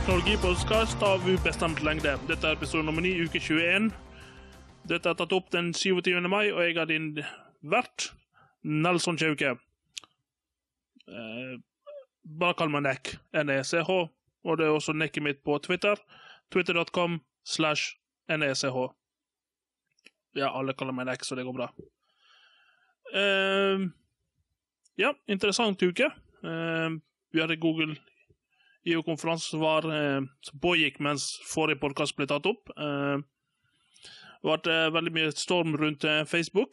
Teknologipodcast av ubestemt lengde. Dette er episode nummer 9, uke 21. Dette er tatt opp den 27. mai, og jeg er din vert, Nelson Kjauke. Bare kall meg Nek, N-E-C-H, og det er også nekket mitt på Twitter, twitter.com/NECH. Ja, alle kaller meg Nek, så det går bra. Ja, interessant uke. Vi hadde Google IO-konferanse som pågikk mens forrige podcast ble tatt opp. Det var veldig mye storm rundt Facebook.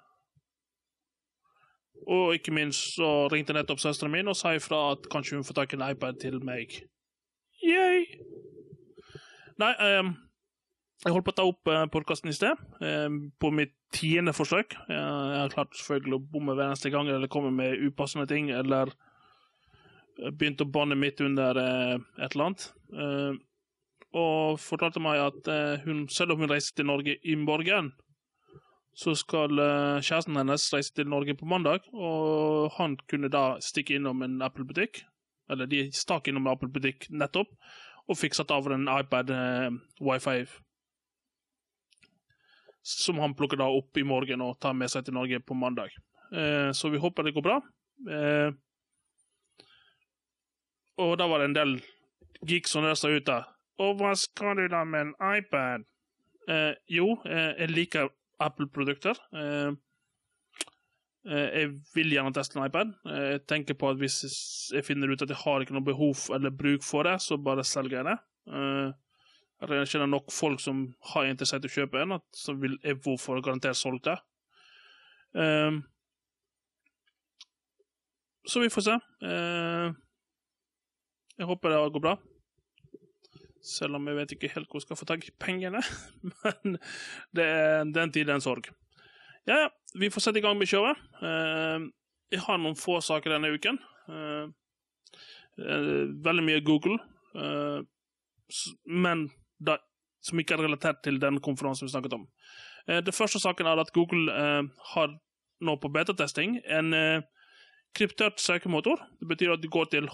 Og ikke minst så ringte nettopp søsteren min og sa ifra at kanskje hun får tak i en iPad til meg. Yay! Nei, jeg holdt på å ta opp podcasten i sted, på mitt 10. forsøk. Jeg har klart selvfølgelig å bomme hver eneste gang, eller komme med upassende ting, eller begynte å banne midt under et eller annet. Og fortalte meg at selv om hun reiser til Norge i morgen, så skal kjæresten hennes reise til Norge på mandag, og han kunne da stikke innom en Apple-butikk, eller de stakk innom en Apple-butikk nettopp, og fikk satt av en iPad Wi-Fi, som han plukker da opp i morgen og tar med seg til Norge på mandag. Så vi håper det går bra. Og da var det en del geeks som røste ut da. Og hva skal du da med en iPad? Jeg liker Apple-produkter. Jeg vil gjerne teste en iPad. Jeg tenker på at hvis jeg finner ut at jeg har ikke noe behov eller bruk for det, så bare selger jeg det. Jeg kjenner nok folk som har interessert i å kjøpe en, så vil jeg hvorfor garantert solgt det. Så vi får se. Jeg håper det går bra. Selv om jeg vet ikke helt hvor jeg skal få tak i pengene. Men det er den tid, den sorg. Ja, vi får sette i gang med kjøret. Jeg har noen få saker denne uken. Veldig mye Google. Men som ikke er relatert til den konferansen vi snakket om. Det første saken er at Google har nå på beta-testing en kryptert søkemotor. Det betyr at du går til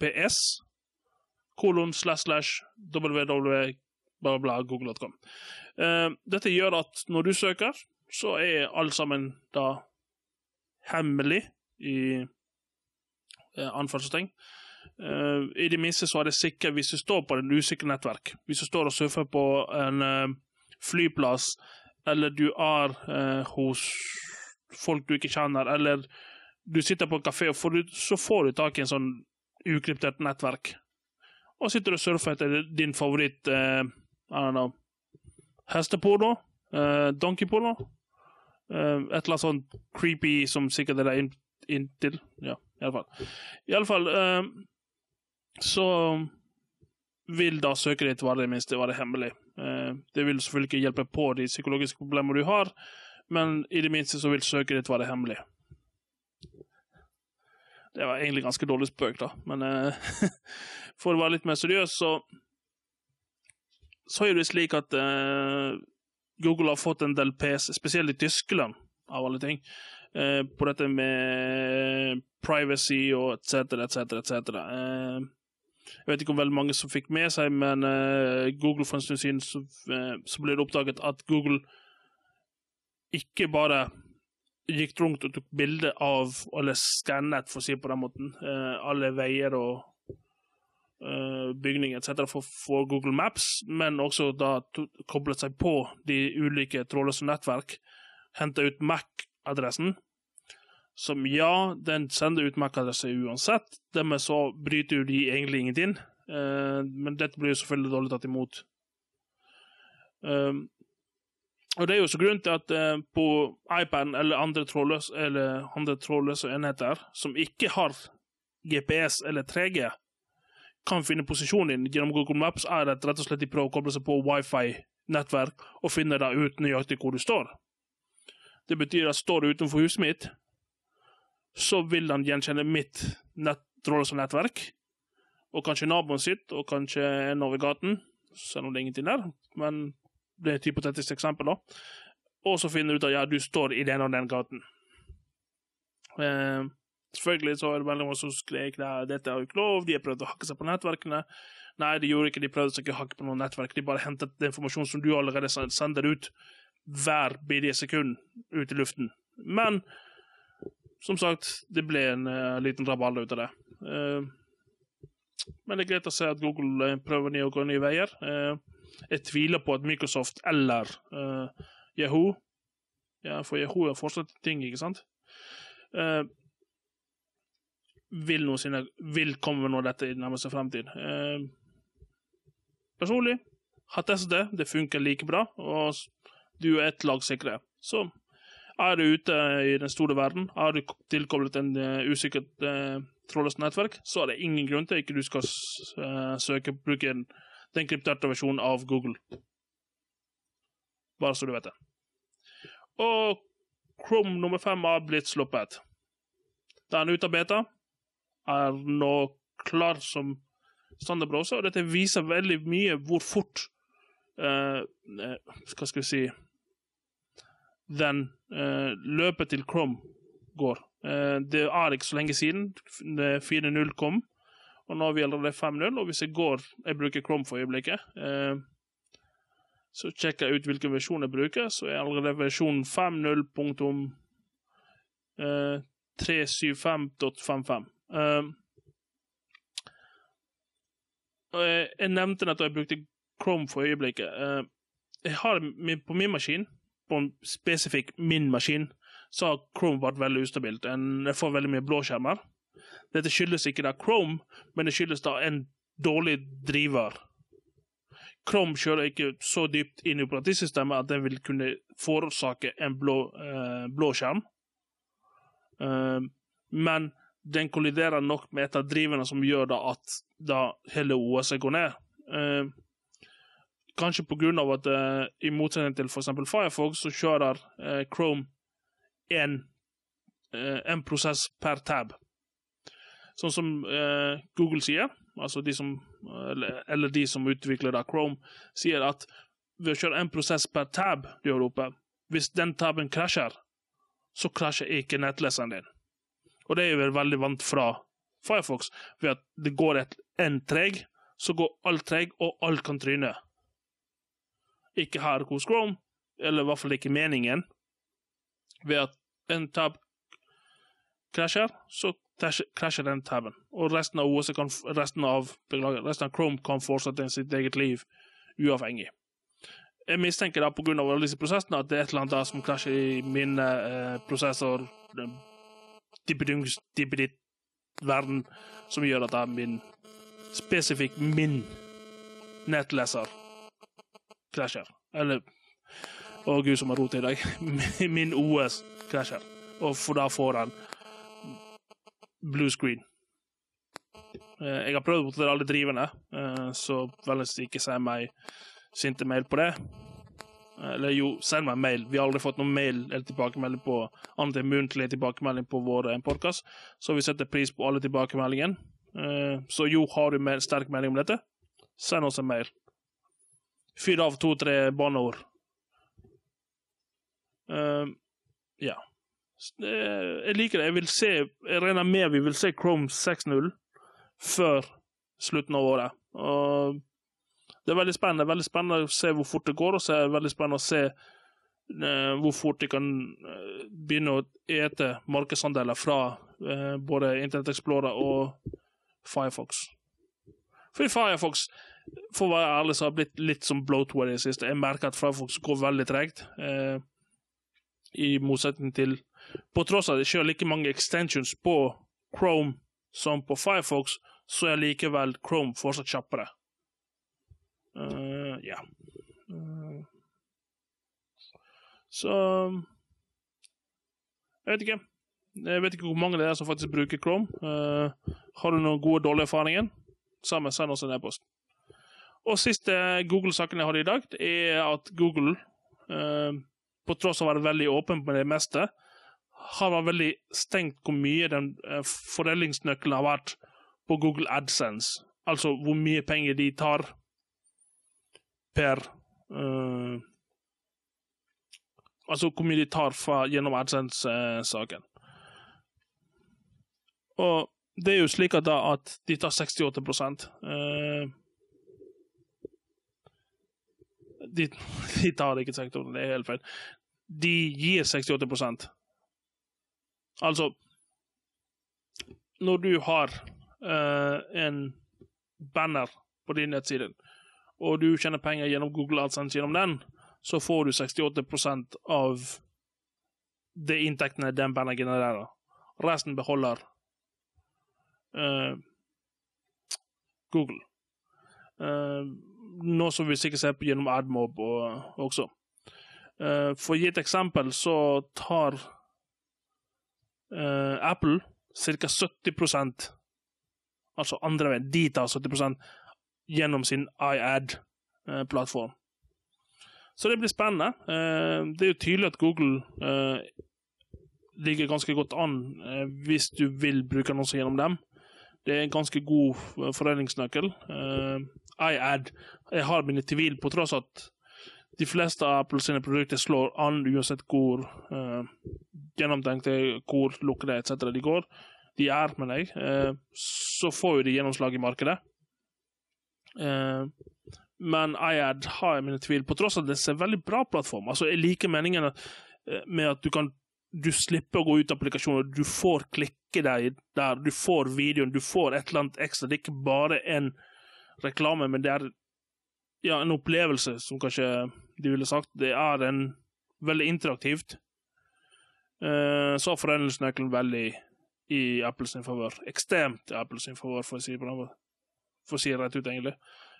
https://www.google.com. Dette gjør at når du søker, så er alt sammen da hemmelig i anførselstegn. I det minste så er det sikkert hvis du står på en usikker nettverk. Hvis du står og surfer på en flyplass, eller du er hos folk du ikke kjenner, eller du sitter på en kafé, og så får du tak i en sånn ukryptert nettverk. Og sitter du og surfer etter din favoritt, I don't know, hesteporno, donkeyporno, et eller annet sånn creepy som sikkert er inntil, ja, i alle fall, så vil da søket ditt være det minste være hemmelig. Det vil selvfølgelig ikke hjelpe på de psykologiske problemer du har, men i det minste så vil søket ditt være hemmelig. Det var egentlig ganske dårlig spøk da, men for å være litt mer seriøs, så er det slik at Google har fått en del PC, spesielt i Tyskland, av alle ting, på dette med privacy og etc. Jeg vet ikke om veldig mange som fikk med seg, men Google for en stund siden så ble det oppdaget at Google ikke bare gikk rundt og tok bilder av, eller skannet, for å si på den måten, alle veier og bygninger, etc. for Google Maps, men også da koblet seg på de ulike trådløse nettverk, hentet ut MAC-adressen, som ja, den sender ut MAC-adresse uansett, dermed så bryter jo de egentlig ingenting, men dette blir jo selvfølgelig dårlig tatt imot. Og det er jo så grunn til at på iPaden eller andre trådløse enheter som ikke har GPS eller 3G kan finne posisjonen din gjennom Google Maps, er det rett og slett de prøver å koble seg på Wi-Fi-nettverk og finne da ut nøyaktig hvor du står. Det betyr at står du utenfor huset mitt, så vil han gjenkjenne mitt trådløse nettverk, og kanskje naboen sitt, og kanskje en over gaten, selv om det er ingenting der, men det er et hypotetisk eksempel da. Og så finner du ut at ja, du står i den og den gaten. Selvfølgelig så er det veldig mange som skrek dette er jo ikke lov, de har prøvd å hakke seg på nettverkene. Nei, de gjorde ikke, de prøvde seg ikke å hakke på noen nettverk, de bare hentet den informasjon som du allerede sender ut hver bidige sekund ut i luften. Men, som sagt, det ble en liten rabalder ut av det. Men det er greit å se at Google prøver å gå nye veier. Jeg tviler på at Microsoft eller Yahoo, ja, for Yahoo er fortsatt ting, ikke sant? Vil komme med noe av dette i nærmeste fremtid. Personlig har testet det funker like bra, og du er et lag sikre. Så er du ute i den store verden, har du tilkoblet en usikkert trådløst nettverk, så er det ingen grunn til ikke du skal bruke den krypterte versjonen av Google. Bare så du vet det. Og Chrome nummer 5 har blitt sluppet. Det er en ute av beta, er nå klar som standardbrowser, og dette viser veldig mye hvor fort hva skal vi si den løpet til Chrome går. Det er ikke så lenge siden 4.0 kom, og nå er vi allerede 5.0, og hvis jeg bruker Chrome for øyeblikket, så sjekker jeg ut hvilken versjon jeg bruker, så er allerede versjon 5.0.375.55. Jeg nevnte at jeg brukte Chrome for øyeblikket. Jeg har på min maskin, på en spesifikk min maskin, så har Chrome vært veldig ustabilt. Jeg får veldig mye blåskjermer. Dette skyldes ikke da Chrome, men det skyldes da en dårlig driver. Chrome kjører ikke så dypt inn i operativsystemet at den vil kunne forårsake en blå skjerm. Men den kolliderer nok med et av driverne som gjør da at hele OS går ned. Kanskje på grunn av at i motsetning til for eksempel Firefox så kjører Chrome en prosess per tab. Sånn som Google sier, altså de som utvikler da Chrome, sier at ved å kjøre en prosess per tab du har oppe, hvis den taben krasjer, så krasjer ikke nettleseren din. Og det er jo veldig vant fra Firefox, ved at det går en treg, så går alt treg, og alt kan tryne. Ikke her hos Chrome, eller i hvert fall ikke meningen, ved at en tab krasjer, så krasjer den taben. Og resten av Chrome kan fortsette sitt eget liv uavhengig. Jeg mistenker da på grunn av alle disse prosessene at det er et eller annet der som krasjer i min prosessor dippeditt verden som gjør at det er spesifikk min nettleser krasjer. Eller, Gud som har rot i dag, min OS krasjer. Og for da får han blue screen. Jeg har prøvd å botte alle driverne, så veldig ikke send meg sinte mail på det. Eller jo, send meg mail. Vi har aldri fått noen mail eller tilbakemelding på annet enn muntlig tilbakemelding på vår podcast, så vi setter pris på alle tilbakemeldingen. Så jo, har du sterk melding om dette, send oss en mail. Fyr av 2-3 banneord. Ja. Jeg liker det. Jeg regner med vi vil se Chrome 6.0 før slutten av året. Og det er veldig spennende å se hvor fort det går, og så er det veldig spennende å se hvor fort de kan begynne å ete markedsandeler fra både Internet Explorer og Firefox. For Firefox, for å være ærlig, så har blitt litt som bloatware i det siste. Jeg merker at Firefox går veldig tregt, i motsetning til på tross av at jeg kjører like mange extensions på Chrome som på Firefox, så er likevel Chrome fortsatt kjappere. Ja. Så jeg vet ikke hvor mange det er som faktisk bruker Chrome. Har du noen gode, dårlige erfaringer? Send oss en e-post. Og siste Google-saken jeg har i dag, det er at Google på tross av å være veldig åpen på det meste, har vært veldig stengt hvor mye den fordelingsnøkkelen har vært på Google AdSense. Altså hvor mye penger de tar per altså hvor mye de tar gjennom AdSense-saken. Og det jo slik at de tar 68%. De tar ikke 68%, det helt feil. De gir 68%. Altså, når du har en banner på din nettside, og du tjener penger gjennom Google AdSense gjennom den, så får du 68% av de inntektene den banner genererer. Resten beholder Google. Nå som vi sikkert ser på gjennom AdMob også. For å gi et eksempel, så tar Apple cirka 70%, altså andre veien, de tar 70% gjennom sin iAd-plattform. Så det blir spennende. Det jo tydelig at Google ligger ganske godt an hvis du vil bruke annonser gjennom dem. Det en ganske god forretningsnøkkel. iAd, jeg har mine tvil på tross at de fleste av Apple sine produkter slår an uansett hvor gjennomtenkte, hvor lukkede, etc. de går. De mener jeg. Så får jo de gjennomslag i markedet. Men iAd har jeg mine tvil på tross at det er en veldig bra plattform. Altså, jeg liker meningen med at du slipper å gå ut av applikasjoner, du får klikke deg der, du får videoen, du får et eller annet ekstra. Det ikke bare en reklame, men det en opplevelse, som kanskje de ville sagt. Det en veldig interaktivt. Så forretningsnøkkelen veldig i Apples favør. Ekstremt i Apples favør, for å si det på den måten. For å si det rett ut, egentlig.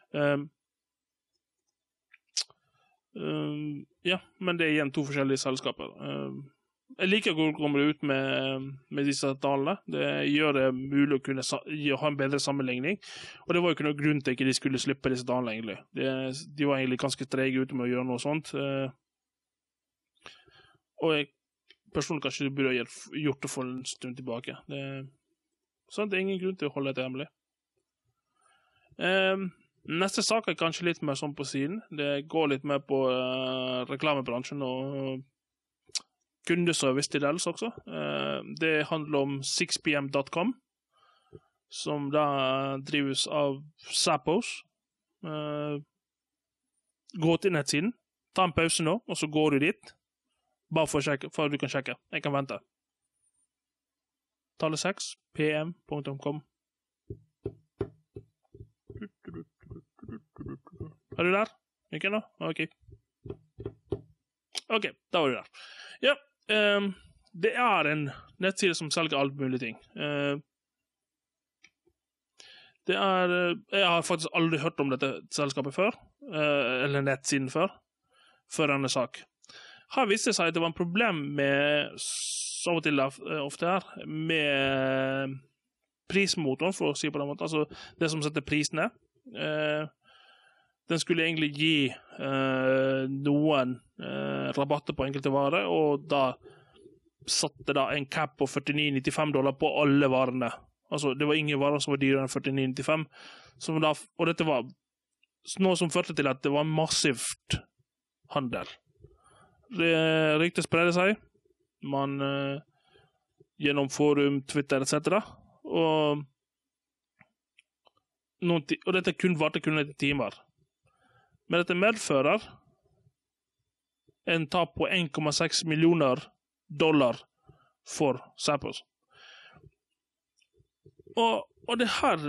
Men det igjen to forskjellige selskaper. Jeg liker å komme ut med disse tallene. Det gjør det mulig å kunne ha en bedre sammenligning. Og det var jo ikke noe grunn til at de skulle slippe disse tallene, egentlig. De var egentlig ganske trege ute med å gjøre noe sånt. Og jeg personlig kanskje burde ha gjort det for en stund tilbake. Så det ingen grunn til å holde det hemmelig. Neste sak kanskje litt mer sånn på siden. Det går litt mer på reklamebransjen og kundeservice til dels også. Det handler om 6pm.com, som da drives av Zappos. Gå til nettsiden, ta en pause nå, og så går du dit, bare for at du kan sjekke. Jeg kan vente. Tallet 6pm.com. Er du der? Ikke nå? Ok. Ok, da var du der. Ja, det en nettside som selger alt mulig ting. Jeg har faktisk aldri hørt om dette selskapet før, eller nettsiden før denne sak. Her viste det seg at det var en problem med, så av og til ofte her, med prismotoren, for å si på den måten, altså det som setter prisene. Den skulle egentlig gi noen rabatter på enkelte varer, og da satte en cap på $49.95 på alle varene. Altså, det var ingen varer som var dyrere enn $49.95, og dette var noe som førte til at det var massivt handel. Ryktet spredde seg, gjennom forum, Twitter, etc., og dette varte kun etter timer. Men dette medfører en tap på $1,6 millioner for Zappos. Og det her,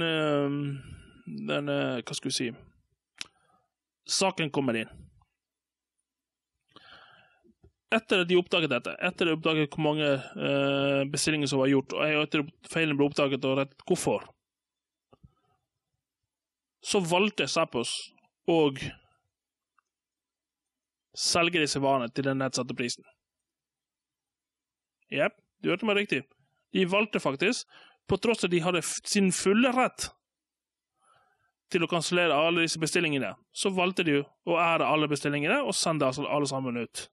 hva skal vi si, saken kommer inn. Etter at de oppdaget dette, etter at de oppdaget hvor mange bestillinger som var gjort, og etter at feilen ble oppdaget og rett hvorfor, så valgte Zappos og selge disse varene til den nedsatte prisen. Jep, du hørte meg riktig. De valgte faktisk, på tross av de hadde sin fulle rett til å kansellere alle disse bestillingene, så valgte de å ære alle bestillingene og sende alle sammen ut.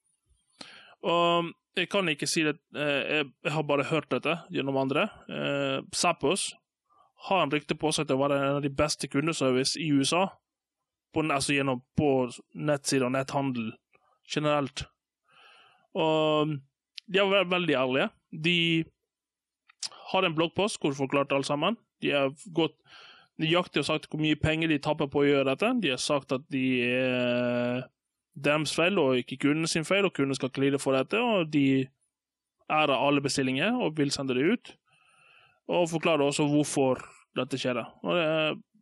Og jeg kan ikke si det, jeg har bare hørt dette gjennom andre. Zappos har en rykte på seg til å være en av de beste kundeservice i USA, på nettsider og netthandel generelt. Og de har vært veldig ærlige. De har en bloggpost hvor de forklarte alt sammen. De har gått nøyaktig og sagt hvor mye penger de tapper på å gjøre dette. De har sagt at de er deres feil og ikke kunden sin feil, og kunden skal ikke lide for dette, og de ærer alle bestillinger og vil sende det ut. Og forklarer også hvorfor dette skjer. Og det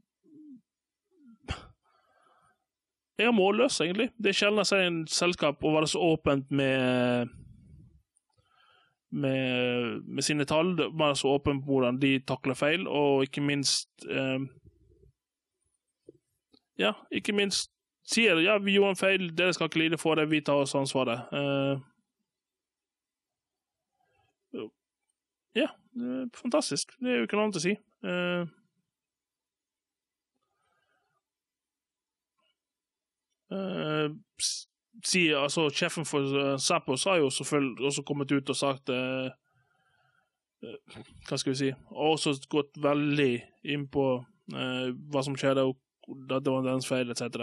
er målløs, egentlig. Det er sjelden jeg ser en selskap å være så åpent med sine tall, være så åpent på hvordan de takler feil, og ikke minst sier, ja, vi gjorde en feil, dere skal ikke lide for det, vi tar oss ansvaret. Ja, fantastisk. Det er jo ikke noe annet å si. Altså, sjefen for Zappos har jo selvfølgelig også kommet ut og sagt hva skal vi si, og også gått veldig inn på hva som skjedde, og det var dens feil, etc.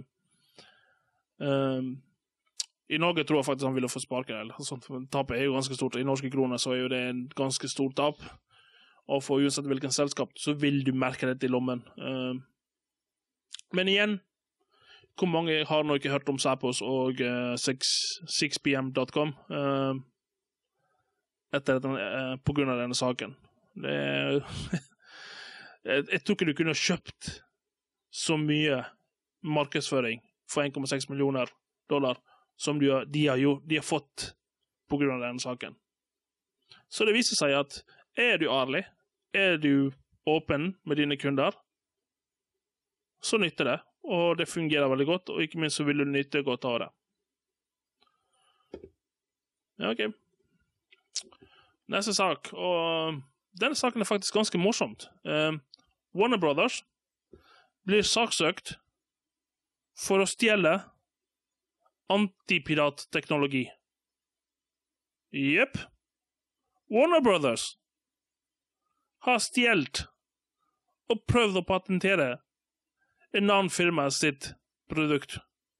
I Norge tror jeg faktisk han ville få sparket, tapet er jo ganske stort. I norske kroner så er jo det en ganske stort tap, og for uansett hvilken selskap så vil du merke dette i lommen. Men igjen, hvor mange har nå ikke hørt om Zappos og 6pm.com på grunn av denne saken? Jeg tror ikke du kunne kjøpt så mye markedsføring for 1,6 millioner dollar som de har fått på grunn av denne saken. Så det viser seg at er du ærlig, er du åpen med dine kunder, så nytter det. Og det fungerer veldig godt, og ikke minst så vil du nytte godt av det. Ja, ok. Neste sak, og denne saken er faktisk ganske morsomt. Warner Brothers blir saksøkt for å stjele antipiratteknologi. Jepp. Warner Brothers har stjelt og prøvd å patentere en annen firma sitt produkt.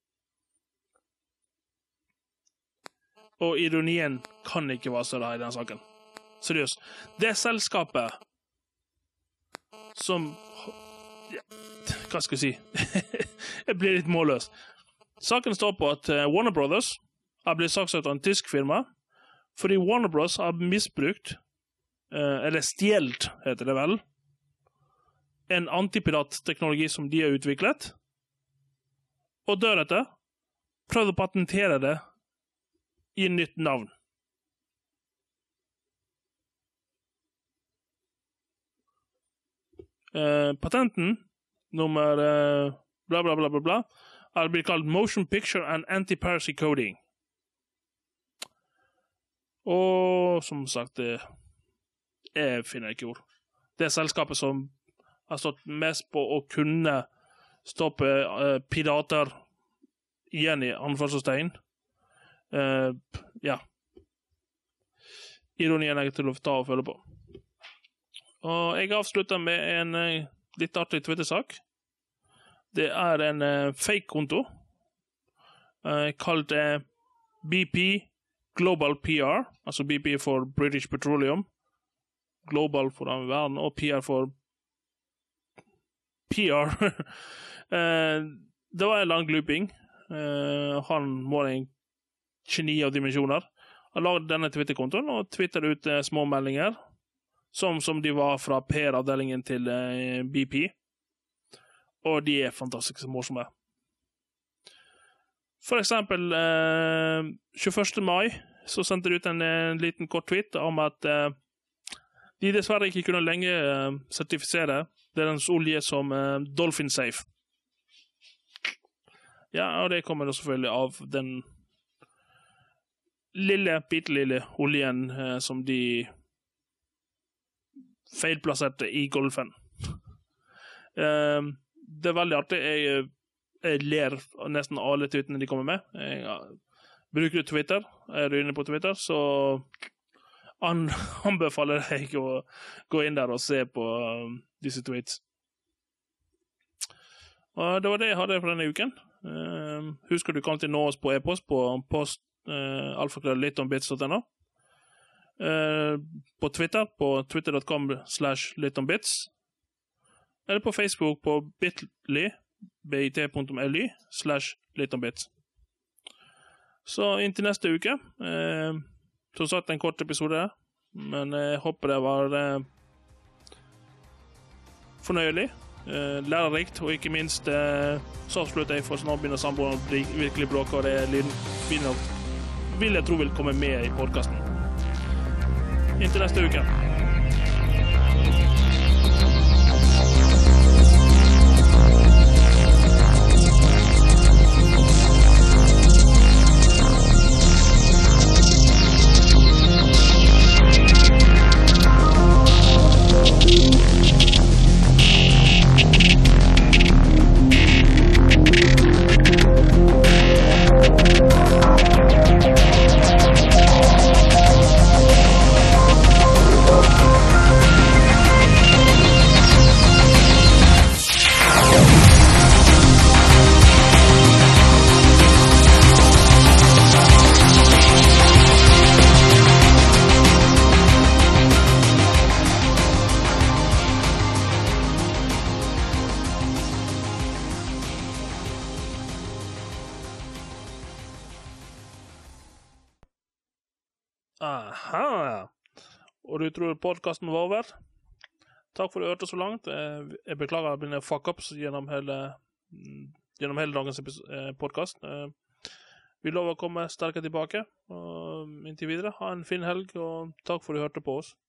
Og ironien kan ikke være større i denne saken. Seriøst. Det er selskapet som... Ja, hva skal jeg si? Jeg blir litt målløs. Saken står på at Warner Brothers har blitt saksøkt av en tysk firma, fordi Warner Bros. Har misbrukt, eller stjelt, heter det vel, en antipiratteknologi som de har utviklet, og deretter prøvde å patentere det i et nytt navn. Patenten nummer bla bla bla bla bla har blitt kalt Motion Picture and Anti-Piracy Coding. Og som sagt, jeg finner ikke ord. Det er selskapet som har stått mest på å kunne stoppe pirater igjen i anførselstegn. Ja. Ironien er til å ta og følge på. Og jeg avslutter med en litt artig Twitter-sak. Det er en fake-konto kalt BP Global PR, altså BP for British Petroleum, Global for verden, og PR for PR. Det var en lang gluping. Han var en geni av dimensjoner. Han lagde denne Twitter-kontoen og twittet ut små meldinger, som de var fra PR-avdelingen til BP. Og de er fantastisk morsomme. For eksempel 21. mai så sendte de ut en liten kort tweet om at de dessverre ikke kunne lenger sertifisere deres olje som Dolphin Safe. Ja, og det kommer da selvfølgelig av den bittelille oljen som de feilplasserte i Golfen. Det er veldig artig. Jeg ler nesten alle tweetene de kommer med. Jeg bruker Twitter. Er du inne på Twitter, så anbefaler jeg å gå inn der og se på disse tweets. Og det var det jeg hadde for denne uken. Husk at du kan til nå oss på e-post på alfakrøll.littOmBits.no. på Twitter, på twitter.com/litomBits, eller på Facebook på bit.ly/litomBits. Så inntil neste uke. Som sagt, en kort episode, men jeg håper det var fornøyelig, lærerikt, og ikke minst så avslutter jeg for snart begynner samboeren å bli virkelig bråk, og det vil jeg tro vil komme med i podcasten. Inntil neste uke. Aha! Og du tror podcasten var over? Takk for at du hørte så langt. Jeg beklager mine fuck-ups gjennom hele dagens podcast. Vi lover å komme sterkere tilbake. Og inntil videre, ha en fin helg, og takk for at du hørte på oss.